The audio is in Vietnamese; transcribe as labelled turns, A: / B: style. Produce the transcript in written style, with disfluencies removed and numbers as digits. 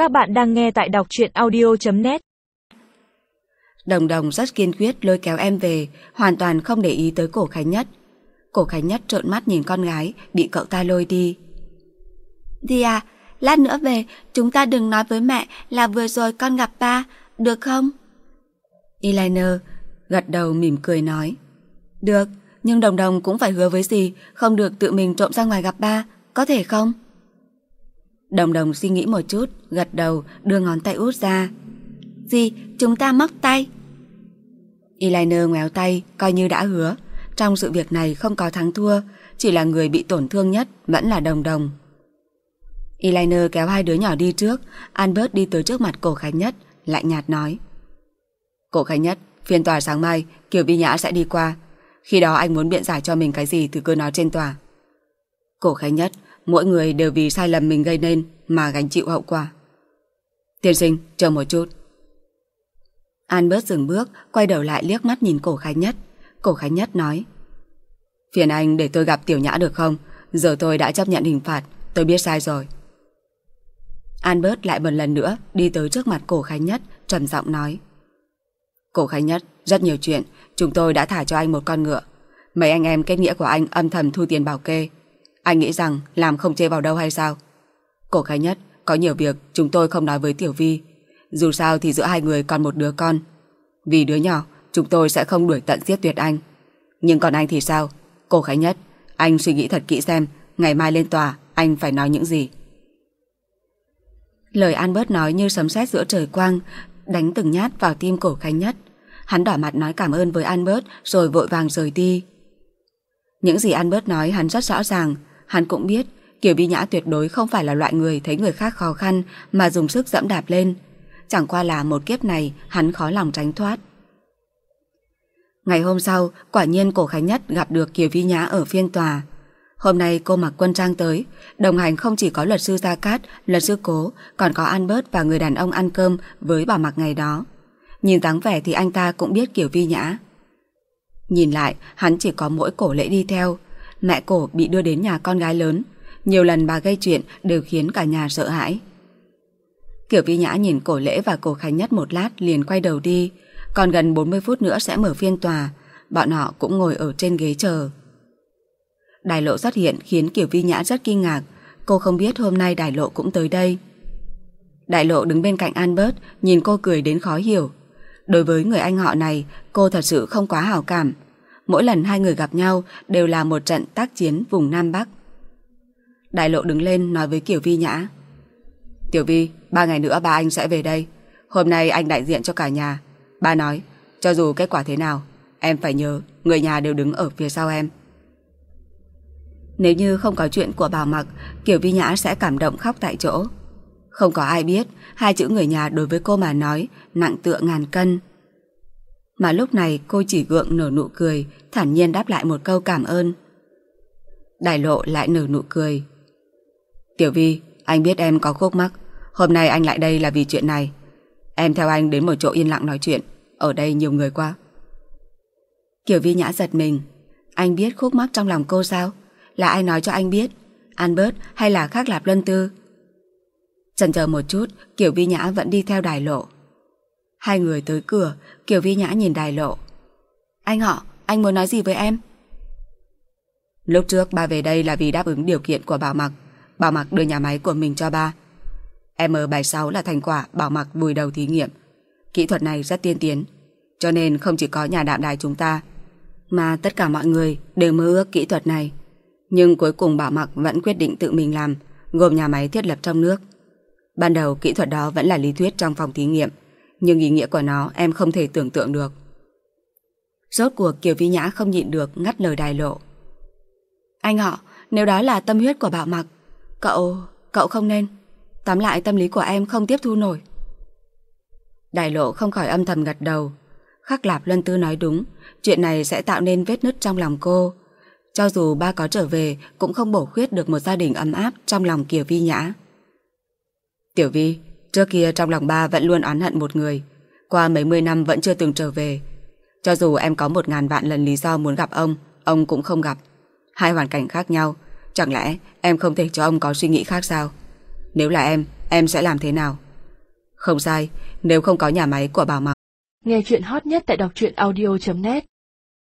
A: Các bạn đang nghe tại đọc truyện audio.net.
B: Đồng Đồng rất kiên quyết lôi kéo em về, hoàn toàn không để ý tới Cổ Khánh Nhất. Cổ Khánh Nhất trợn mắt nhìn con gái bị cậu ta lôi đi. Đi à, lát nữa về chúng ta đừng nói với mẹ là vừa rồi con gặp ba, được không? Eyeliner gật đầu mỉm cười nói. Được, nhưng Đồng Đồng cũng phải hứa với dì không được tự mình trộm ra ngoài gặp ba, có thể không? Đồng Đồng suy nghĩ một chút, gật đầu đưa ngón tay út ra. Dì, chúng ta móc tay. Eyeliner ngoéo tay coi như đã hứa. Trong sự việc này không có thắng thua, chỉ là người bị tổn thương nhất vẫn là Đồng Đồng. Eyeliner kéo hai đứa nhỏ đi trước. Albert đi tới trước mặt Cổ Khánh Nhất, lạnh nhạt nói. Cổ Khánh Nhất, phiên tòa sáng mai Kiều Vi Nhã sẽ đi qua. Khi đó anh muốn biện giải cho mình cái gì thì cứ nói trên tòa. Cổ Khánh Nhất, mỗi người đều vì sai lầm mình gây nên mà gánh chịu hậu quả. Tiên sinh, chờ một chút. Albert dừng bước, quay đầu lại liếc mắt nhìn Cổ Khánh Nhất. Cổ Khánh Nhất nói. Phiền anh để tôi gặp Tiểu Nhã được không? Giờ tôi đã chấp nhận hình phạt, tôi biết sai rồi. Albert lại một lần nữa đi tới trước mặt Cổ Khánh Nhất, trầm giọng nói. Cổ Khánh Nhất, rất nhiều chuyện, chúng tôi đã thả cho anh một con ngựa. Mấy anh em kết nghĩa của anh âm thầm thu tiền bảo kê. Anh nghĩ rằng làm không chê vào đâu hay sao? Cổ Khánh Nhất, có nhiều việc chúng tôi không nói với Tiểu Vi. Dù sao thì giữa hai người còn một đứa con. Vì đứa nhỏ, chúng tôi sẽ không đuổi tận giết tuyệt anh. Nhưng còn anh thì sao? Cổ Khánh Nhất, anh suy nghĩ thật kỹ xem ngày mai lên tòa anh phải nói những gì. Lời Albert nói như sấm sét giữa trời quang, đánh từng nhát vào tim Cổ Khánh Nhất. Hắn đỏ mặt nói cảm ơn với Albert rồi vội vàng rời đi. Những gì Albert nói hắn rất rõ ràng. Hắn cũng biết Kiều Vi Nhã tuyệt đối không phải là loại người thấy người khác khó khăn mà dùng sức dẫm đạp lên. Chẳng qua là một kiếp này hắn khó lòng tránh thoát. Ngày hôm sau, quả nhiên Cổ Khánh Nhất gặp được Kiều Vi Nhã ở phiên tòa. Hôm nay cô mặc quân trang tới, đồng hành không chỉ có luật sư Gia Cát, luật sư Cố, còn có Albert và người đàn ông ăn cơm với Bảo Mặc ngày đó. Nhìn dáng vẻ thì anh ta cũng biết Kiều Vi Nhã. Nhìn lại, hắn chỉ có mỗi Cổ Lễ đi theo. Mẹ Cổ bị đưa đến nhà con gái lớn. Nhiều lần bà gây chuyện đều khiến cả nhà sợ hãi. Kiều Vi Nhã nhìn Cổ Lễ và Cổ Khánh Nhất một lát liền quay đầu đi. Còn gần 40 phút nữa sẽ mở phiên tòa. Bọn họ cũng ngồi ở trên ghế chờ. Đài Lộ xuất hiện khiến Kiều Vi Nhã rất kinh ngạc. Cô không biết hôm nay Đài Lộ cũng tới đây. Đài Lộ đứng bên cạnh Albert, nhìn cô cười đến khó hiểu. Đối với người anh họ này, cô thật sự không quá hảo cảm. Mỗi lần hai người gặp nhau đều là một trận tác chiến vùng Nam Bắc. Đài Lộ đứng lên nói với Kiều Vi Nhã. Tiểu Vi, 3 ngày nữa ba anh sẽ về đây. Hôm nay anh đại diện cho cả nhà. Ba nói, cho dù kết quả thế nào, em phải nhớ người nhà đều đứng ở phía sau em. Nếu như không có chuyện của Bảo Mặc, Kiều Vi Nhã sẽ cảm động khóc tại chỗ. Không có ai biết hai chữ người nhà đối với cô mà nói nặng tựa ngàn cân. Mà lúc này cô chỉ gượng nở nụ cười, thản nhiên đáp lại một câu cảm ơn. Đài Lộ lại nở nụ cười. Tiểu Vi, anh biết em có khúc mắc. Hôm nay anh lại đây là vì chuyện này. Em theo anh đến một chỗ yên lặng nói chuyện. Ở đây nhiều người quá. Kiều Vi Nhã giật mình. Anh biết khúc mắc trong lòng cô sao? Là ai nói cho anh biết? Albert hay là Khắc Lạp Luân Tư? Chần chờ một chút, Kiều Vi Nhã vẫn đi theo Đài Lộ. Hai người tới cửa, Kiều Vi Nhã nhìn Đài Lộ. Anh họ, anh muốn nói gì với em? Lúc trước ba về đây là vì đáp ứng điều kiện của Bảo Mặc. Bảo Mặc đưa nhà máy của mình cho ba. M76 là thành quả Bảo Mặc vùi đầu thí nghiệm. Kỹ thuật này rất tiên tiến, cho nên không chỉ có nhà đạm đài chúng ta, mà tất cả mọi người đều mơ ước kỹ thuật này. Nhưng cuối cùng Bảo Mặc vẫn quyết định tự mình làm, gồm nhà máy thiết lập trong nước. Ban đầu kỹ thuật đó vẫn là lý thuyết trong phòng thí nghiệm, nhưng ý nghĩa của nó em không thể tưởng tượng được. Rốt cuộc Kiều Vi Nhã không nhịn được ngắt lời Đài Lộ. Anh họ, nếu đó là tâm huyết của Bảo Mặc, cậu không nên. Tóm lại tâm lý của em không tiếp thu nổi. Đài Lộ không khỏi âm thầm gật đầu. Khắc Lạp Luân Tư nói đúng, chuyện này sẽ tạo nên vết nứt trong lòng cô. Cho dù ba có trở về cũng không bổ khuyết được một gia đình ấm áp trong lòng Kiều Vi Nhã. Tiểu Vi, trước kia trong lòng ba vẫn luôn oán hận một người, qua mấy mươi năm vẫn chưa từng trở về. Cho dù em có 1000 vạn lần lý do muốn gặp ông cũng không gặp. Hai hoàn cảnh khác nhau, chẳng lẽ em không thể cho ông có suy nghĩ khác sao? Nếu là em sẽ làm thế nào? Không sai, nếu không có nhà máy của Bảo Mặc.
A: Nghe chuyện hot nhất tại đọc truyện audio.net